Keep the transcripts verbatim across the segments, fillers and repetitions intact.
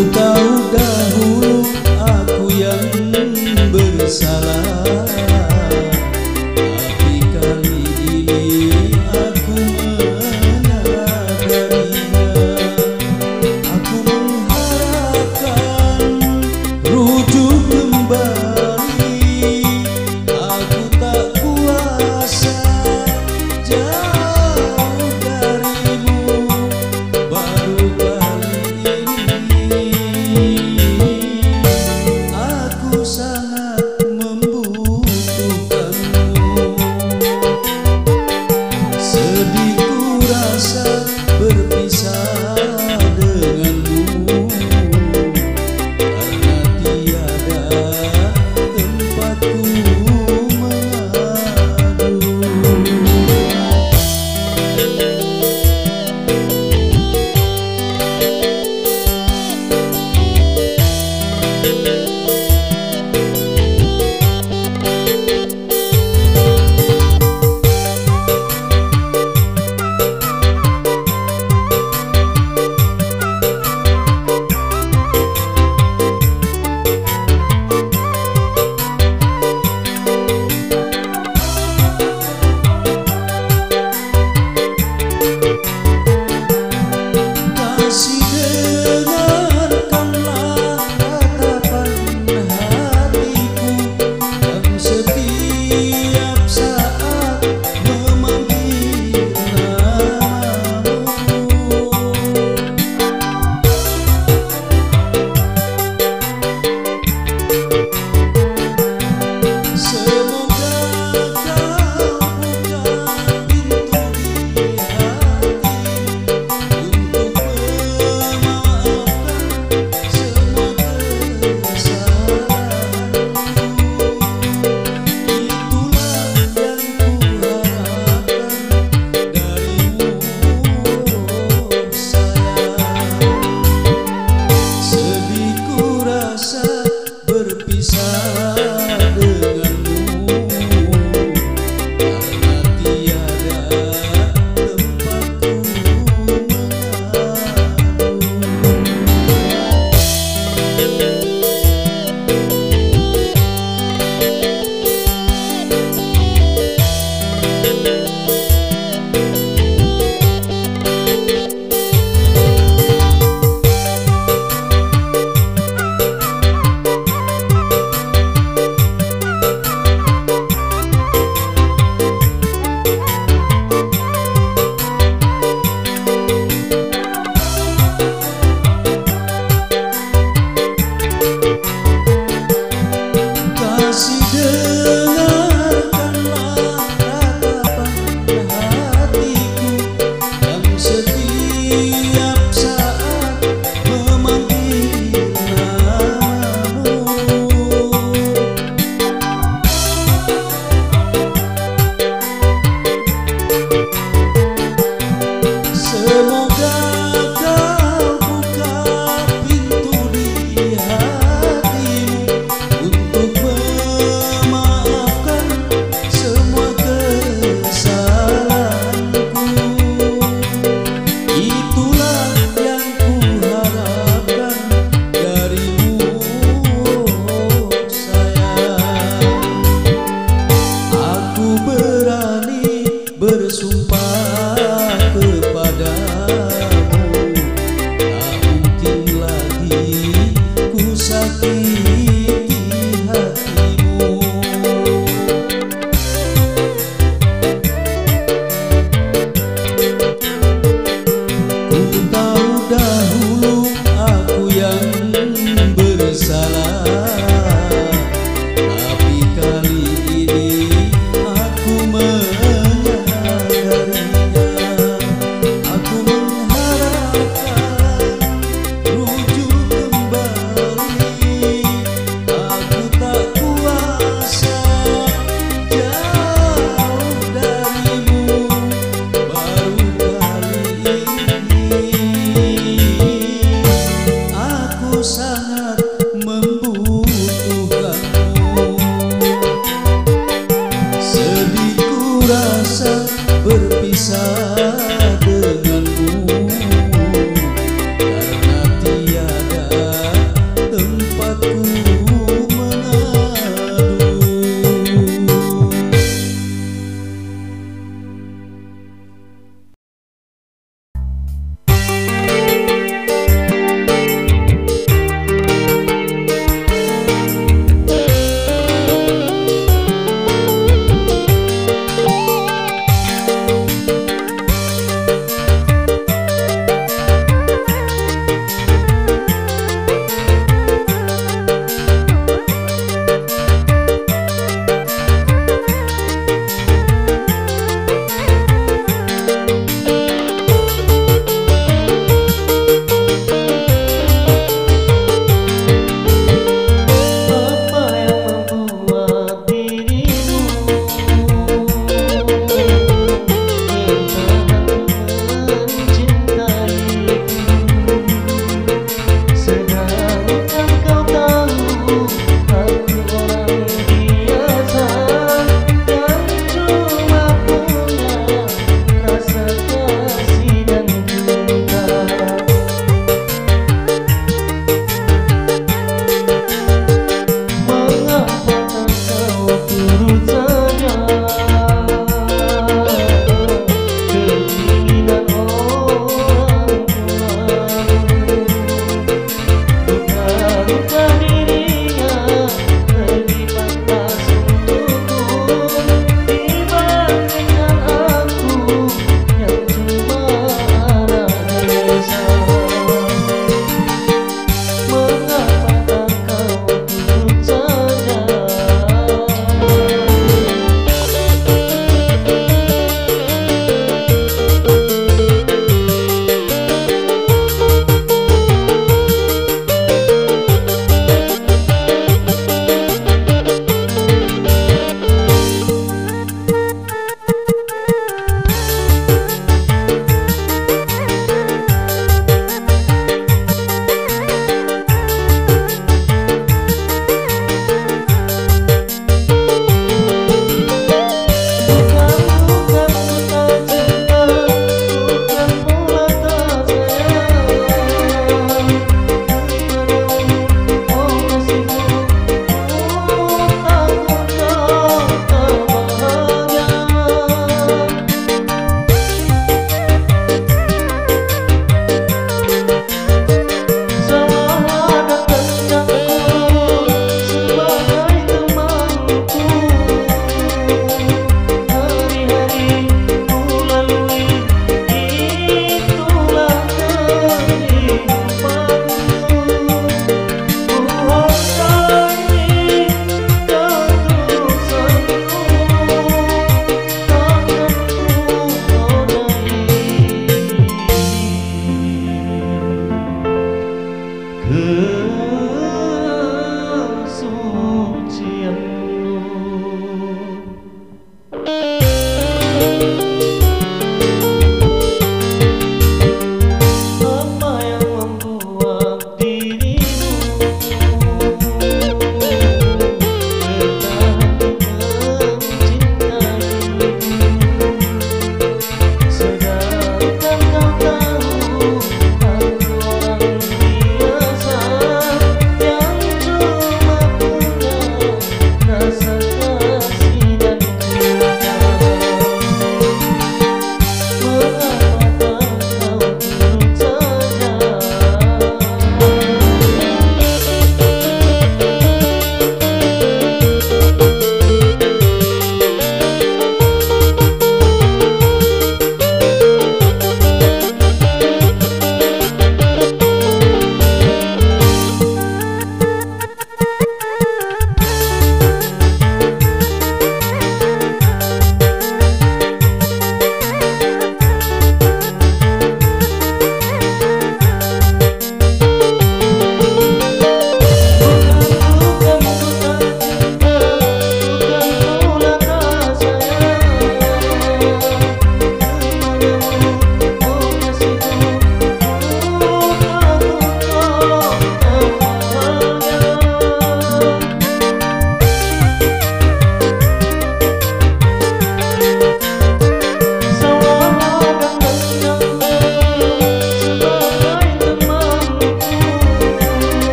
tahu dahulu aku yang bersalah, tapi kali ini aku menyadarinya. Aku mengharapkan rujuk kembali, aku tak kuasa jauh darimu. Baru kali ini aku sangat membutuhkanmu. Sedih ku rasa berpisah denganmu, karena tiada tempatku mengadu. Kasih dengarkanlah ratapan hatiku yang setiap saat memanggil namamu. Semoga kau buka pintu di hati untuk berpisah denganmu, karena tiada tempatku Kasih dengarkanlah ratapan hatiku yang setiap saat memanggil namamu. Semoga kau buka pintu di hatimu untuk memaafkan semua kesalahanku. Itulah yang kuharapkan darimu, sayang. Aku berani bersumpah kepadamu, tak mungkin lagi ku sakiti hatimu. Ku tahu dahulu aku yang bersalah, tapi kali ini aku menyadarinya. Aku mengharapkan rujuk kembali, aku tak kuasa jauh darimu. Baru kali ini aku sangat membutuhkanmu. Sedih ku rasa berpisah denganmu, karena tiada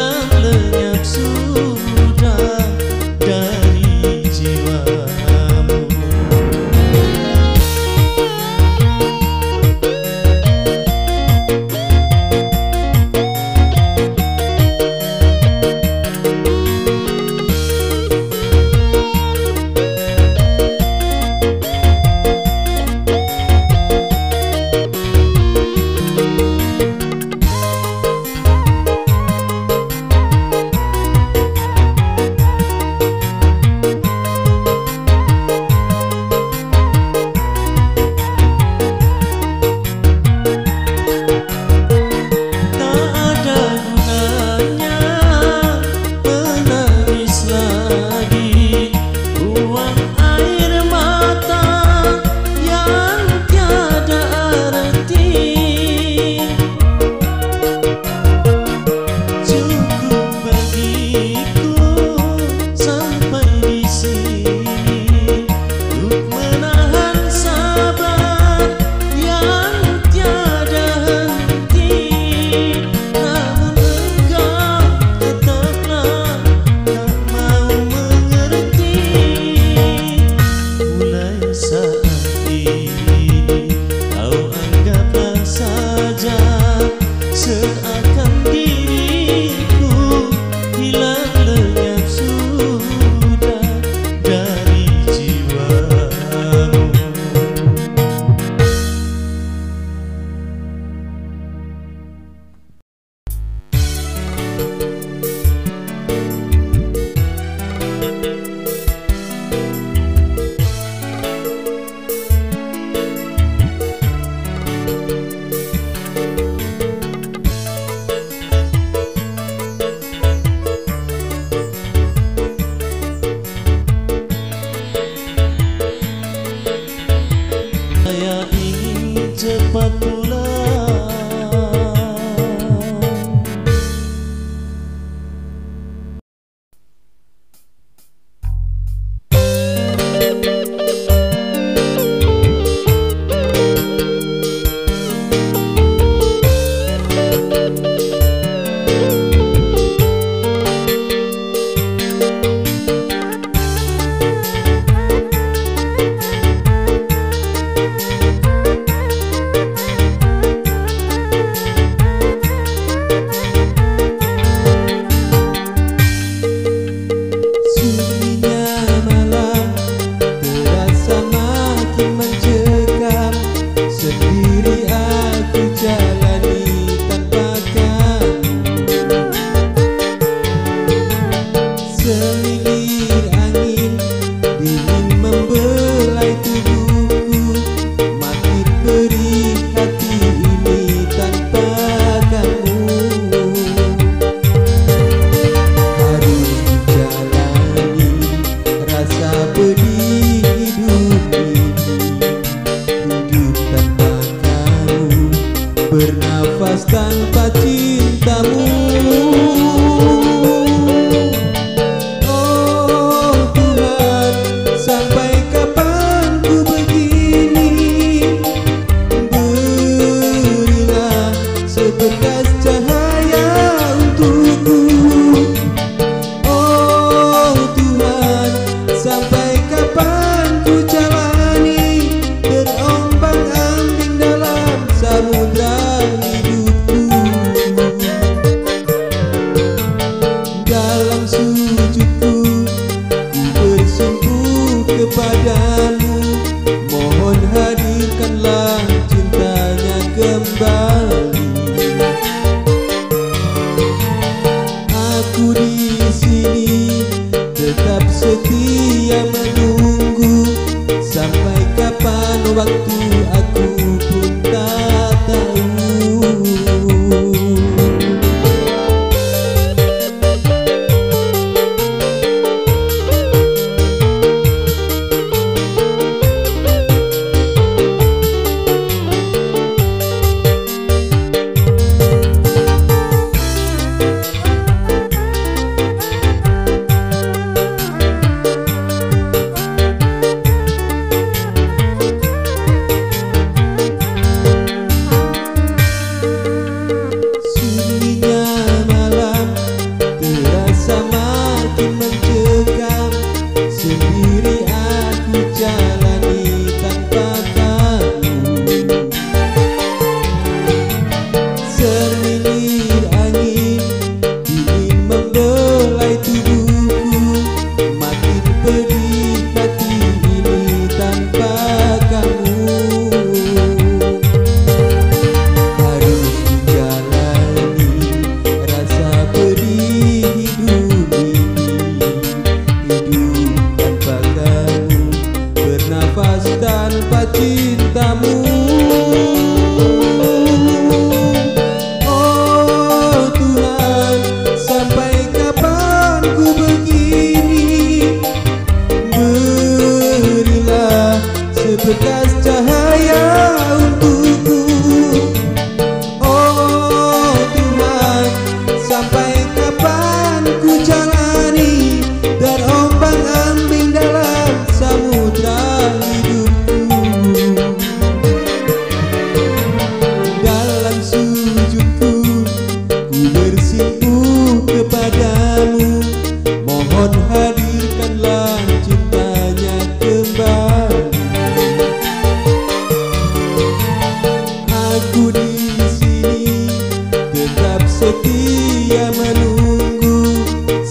hilang lenyap sudah dari jiwamu.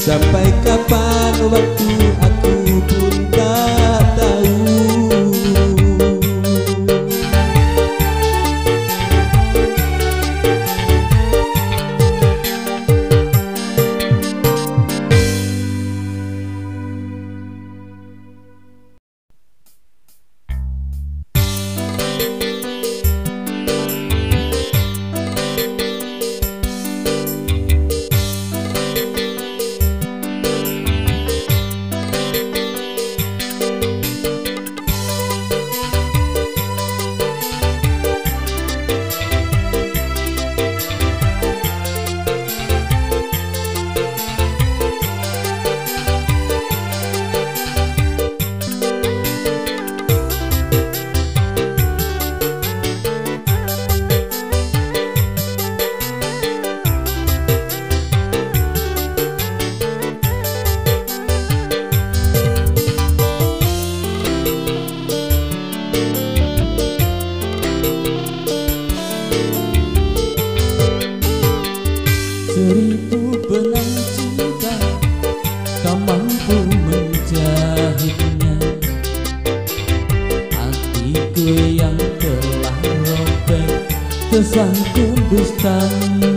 Sampai kapan waktu aku pun tak tahu. Seribu benang cinta tak mampu menjahitnya. Hatiku yang telah robek tersangkut dustamu.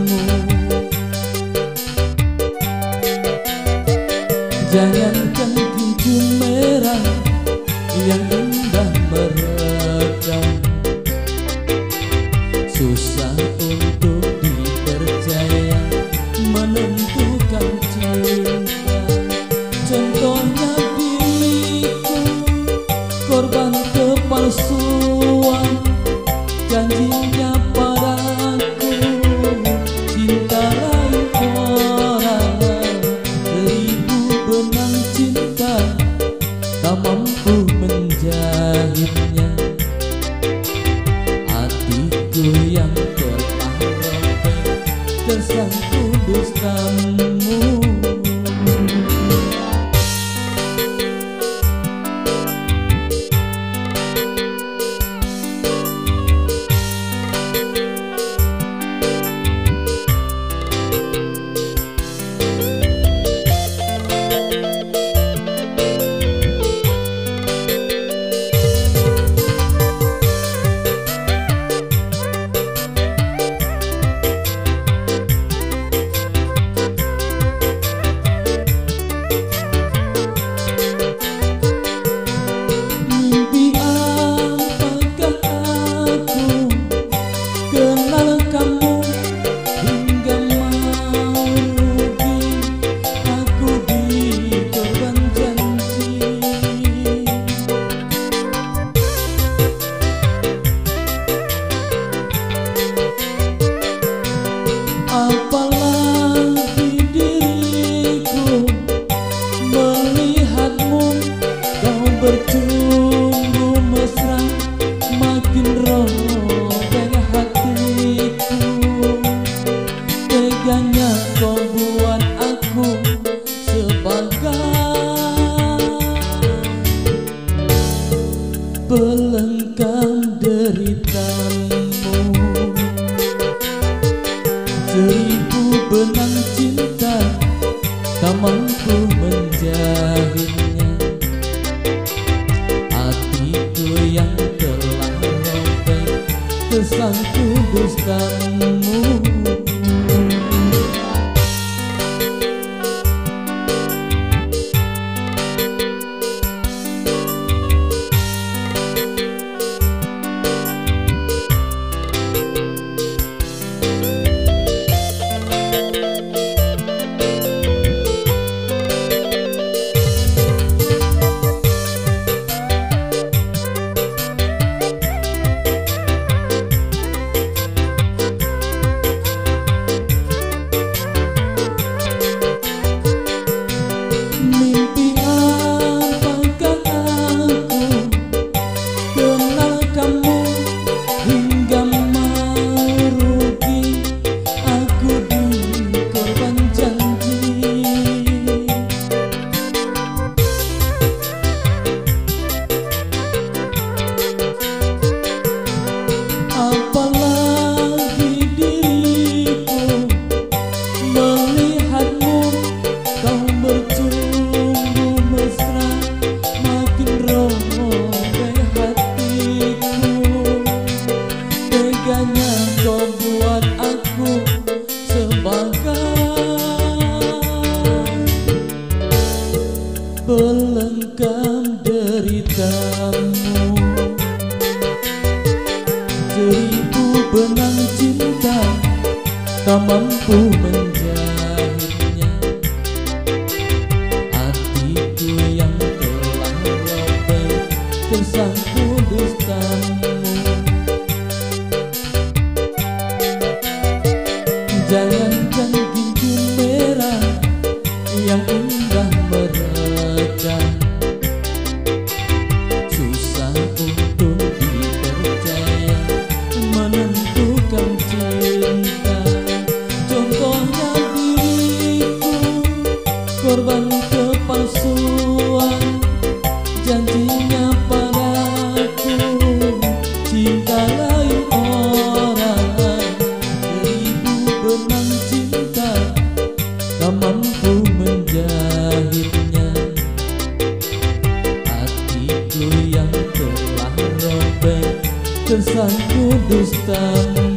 Jangankan cincin merah yang indah meredam, susah untuk dipercaya menentukan cinta. Contohnya diriku, korban kepalsuan janjinya padaku, cinta lain orang. Seribu benang cinta tak mampu menjahitnya. Hatiku yang telah robek tersangkut dustamu. Apalagi diriku melihatmu, kau bercumbu mesra, makin robek hatiku. Teganya kau buat aku sebagai pelengkap deritamu. Seribu benang cinta tak mampu menjahitnya. Hatiku yang telah robek tersangkut dustamu. yang indah meredam. Susah untuk dipercaya menentukan cinta. Contohnya diriku, korban kepalsuan. Janjinya padaku cinta lain orang. Seribu benang cinta tak mampu menjahitnya. Hatiku yang telah robek tersangkut dustamu.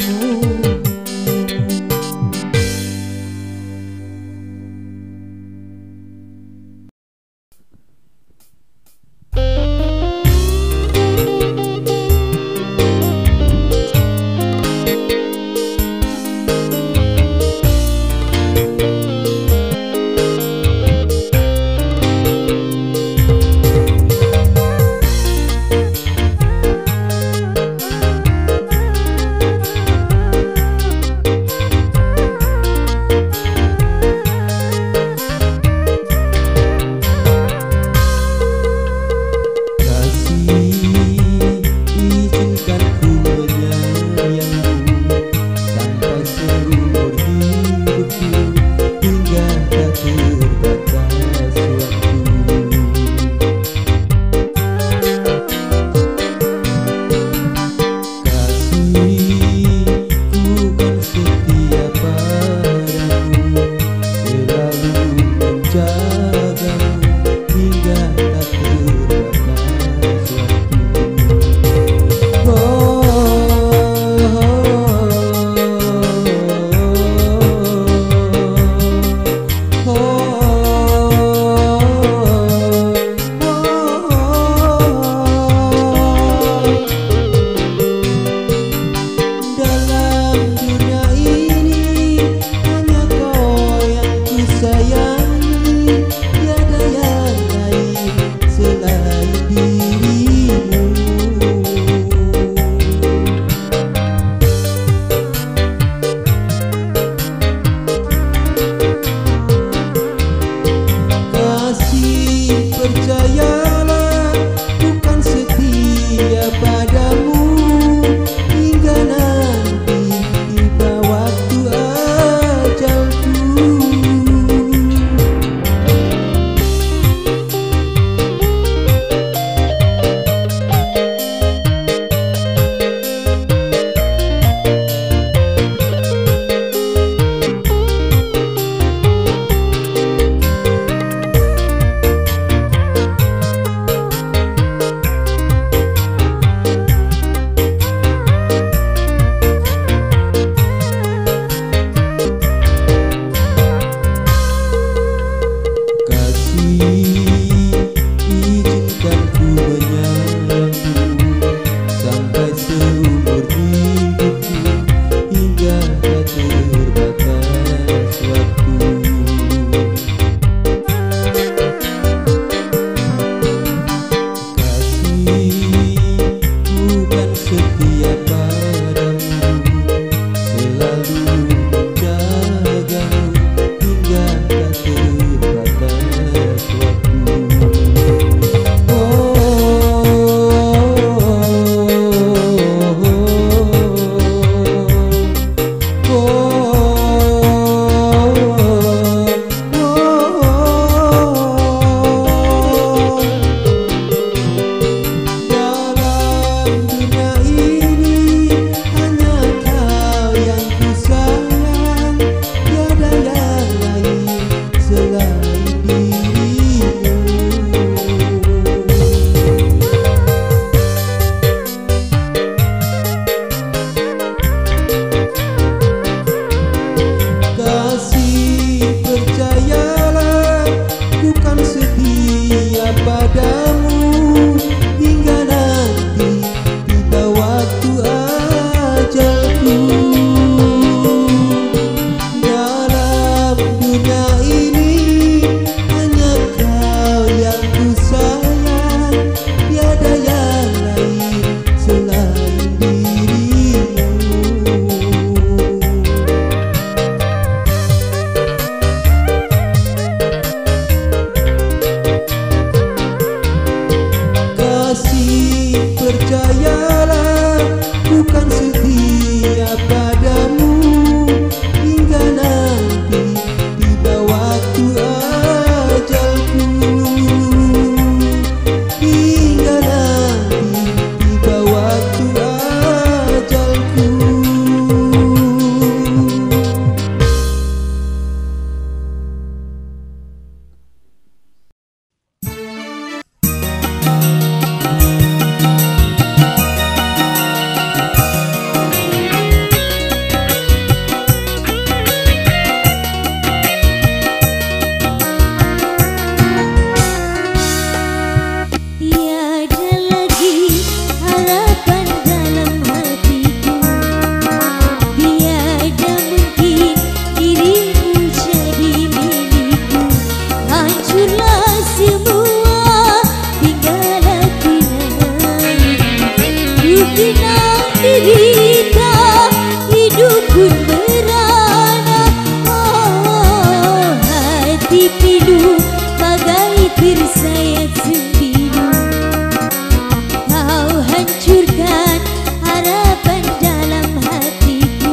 bersayap sembilu. Kau hancurkan harapan dalam hatiku.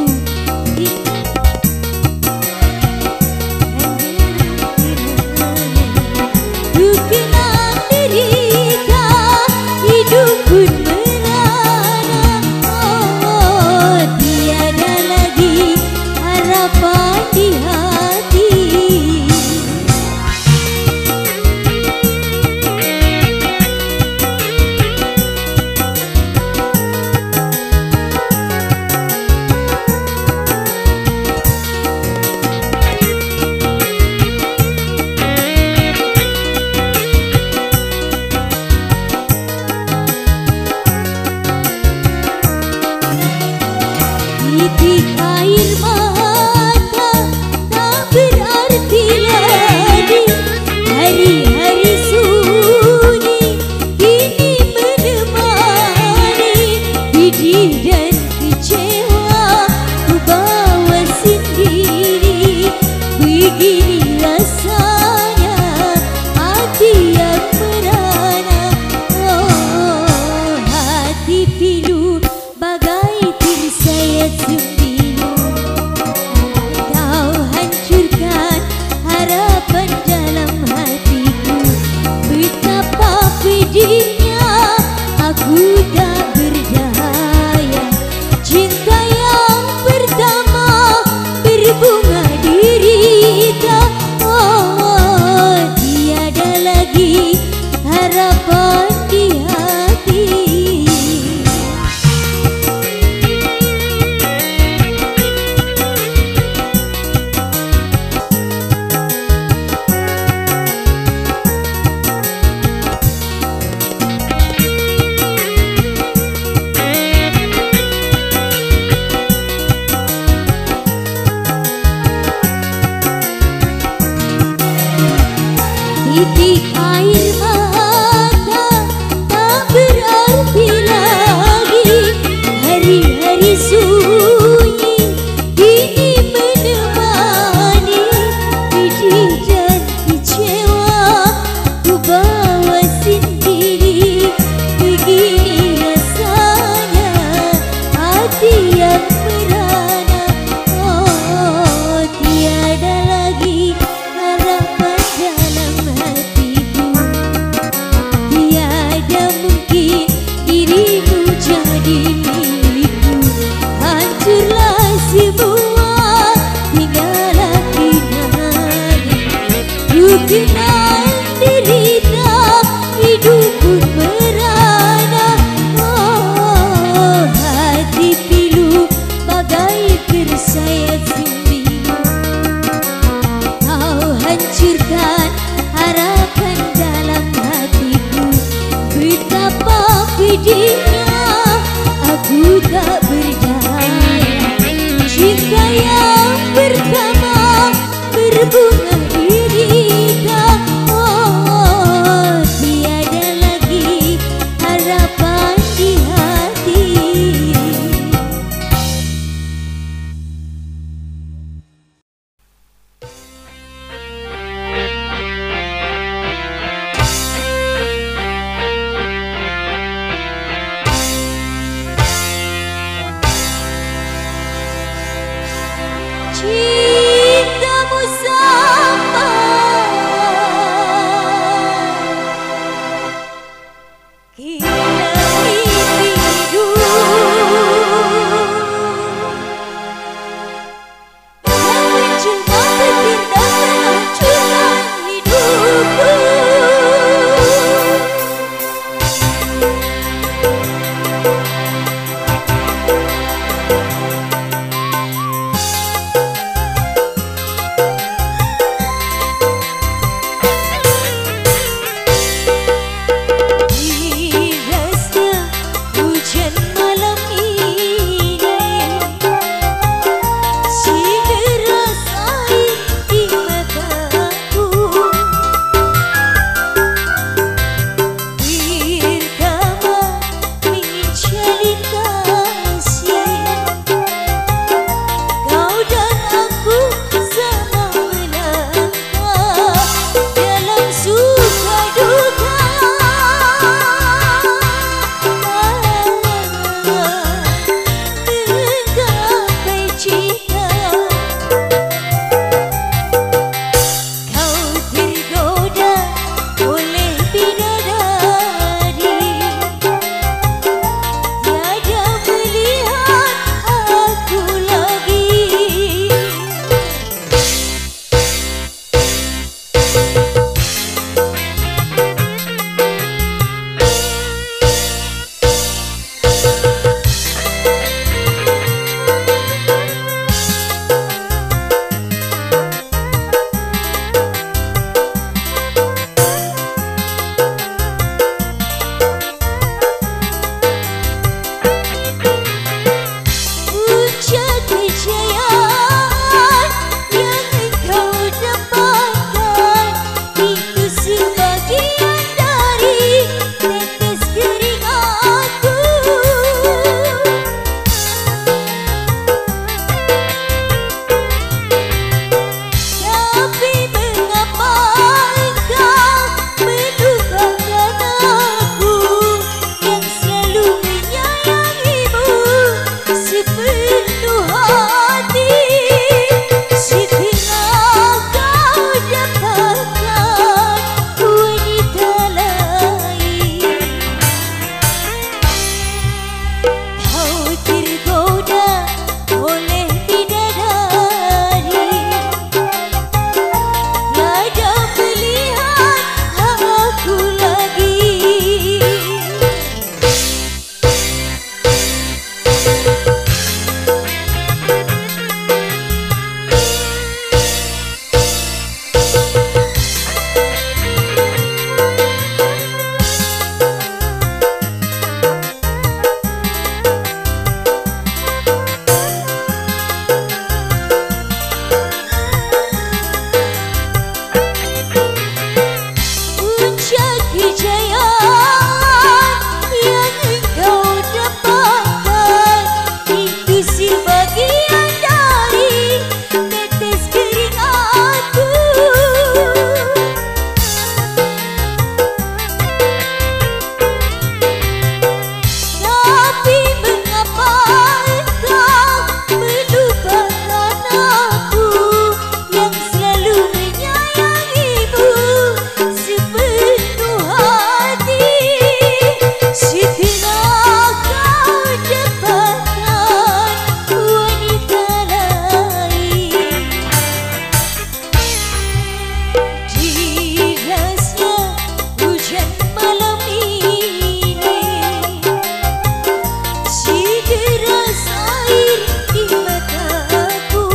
Ku kenal derita, hidup pun merana. Oh, tiada lagi harapan di hati. Titik air mata tak berarti lagi. Hari-hari sunyi kini menemani. Pedih dan kecewa ku bawa sendiri. Begini rasanya hati yang merana. Oh, hati pilu bagai tersayat sembilu. Kau hancurkan harapan dalam hatiku. Betapa pedihnya aku tak berdaya. Cinta yang pertama berbunga derita. Oh, tiada lagi harapan di hati. Titik air mata tak berarti lagi. Hari-hari sunyi kini menemani. Pedih dan kecewa ku bawa sendiri. Begini rasanya hati yang merana. Oh, tiada lagi harapan dalam hatiku. sebagian dari tetes keringatku. Tapi mengapa engkau melupakan aku yang selalu menyayangimu sepenuh hati? Setelah kau dapatkan wanita lain, kau tergoda oleh bidadari, tiada melihat aku lagi. Puncak kejayaan yang engkau dapatkan itu sebagian dari tetes keringatku. Tapi mengapa engkau melupakan aku yang selalu menyayangimu sepenuh hati? Setelah kau dapatkan wanita lain, derasnya hujan malam ini sederas air di mataku.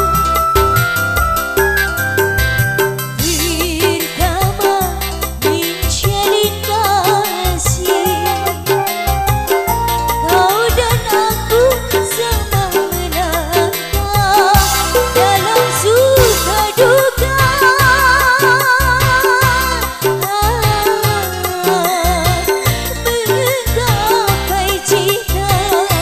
Pertama menjalin kasih, kau dan aku sama melangkah dalam suka duka. Menggapai cinta,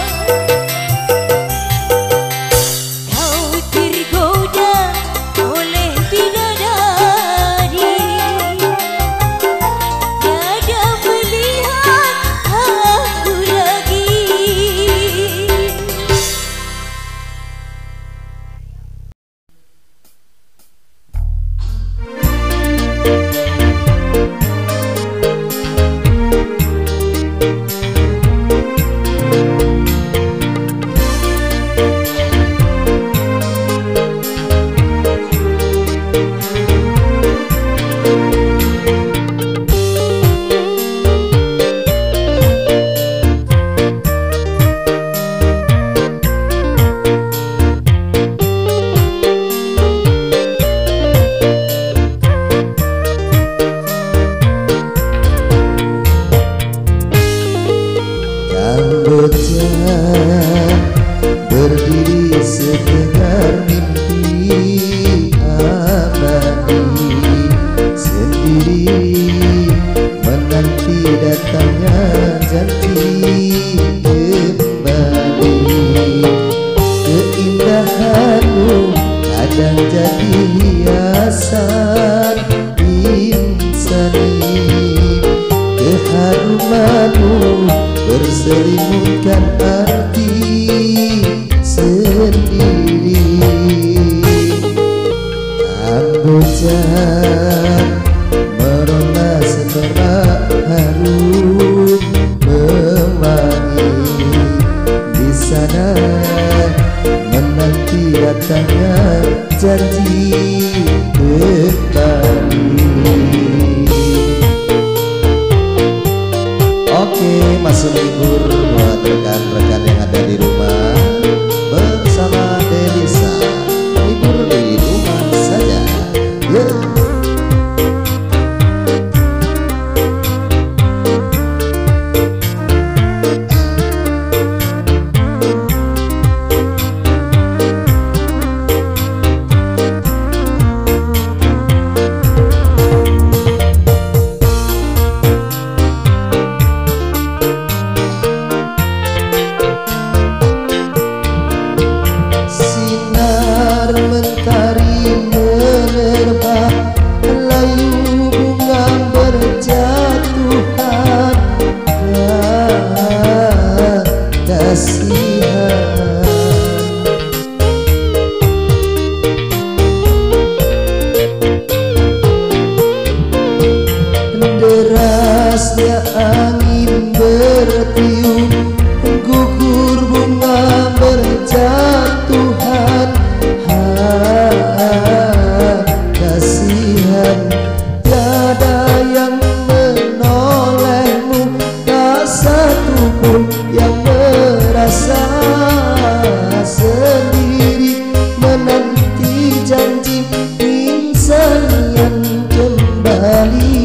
kau tergoda oleh bidadari, tiada melihat aku lagi. Kamboja berdiri sedengar mimpi abadi, sendiri menanti datangnya janji kembali. Keindahanmu kadang jadi hiasan insani, keharumanmu berselimutkan arti sendiri. Kamboja merona semerak harum mewangi, di sana menanti datangnya janji kembali. Oke, masuk libur buat rekan-rekan yang ada di rumah bersama Delisa. Libur di rumah saja. Yeah. kembali.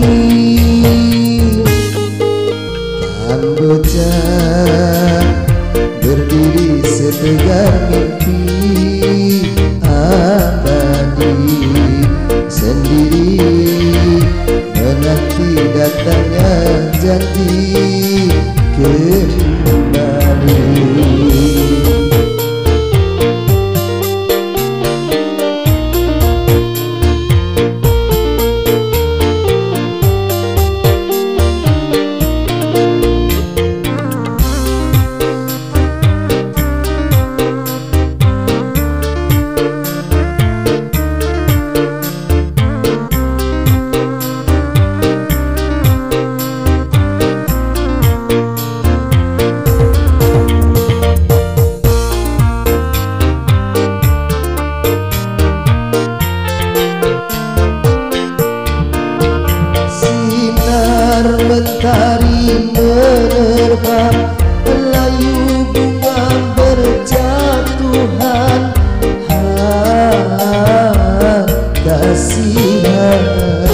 Kamboja berdiri setegar mimpi abadi, sendiri menanti datangnya janji kembali. Mentari menerpa, layu bunga berjatuhan. Ah, kasihan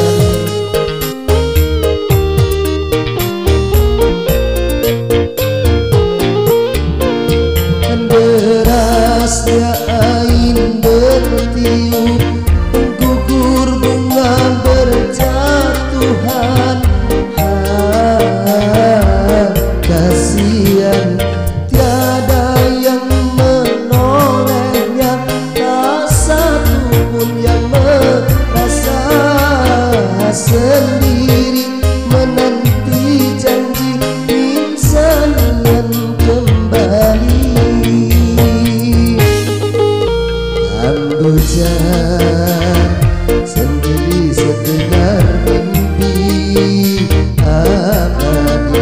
derasnya ain bertiup, gugur bunga berjatuhan. Kasihan tiada yang menolehnya, tak satu pun yang merasa sendiri menanti janji insan yang kembali. Kamboja sendiri setegar mimpi abadi,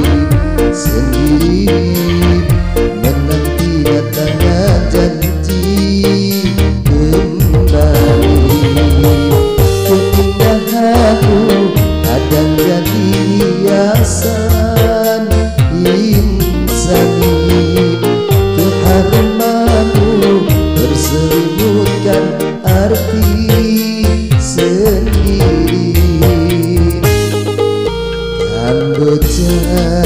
sendiri menanti datangnya janji kembali. Keindahanmu kadang jadi hiasan insani, keharumanmu berselimutkan arti sendiri. Kamboja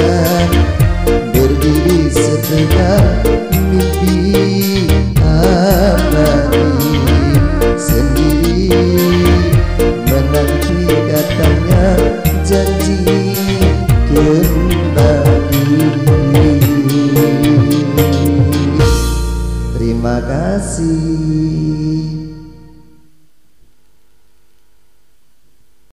berdiri setegar mimpi abadi, sendiri menanti datangnya janji kembali. Terima kasih.